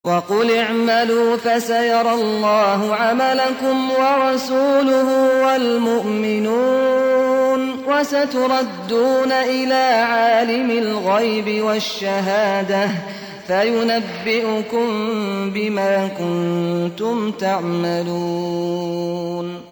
وقل اعملوا فسيرى الله عملكم ورسوله والمؤمنون وستردون إلى عالم الغيب والشهادة فينبئكم بما كنتم تعملون.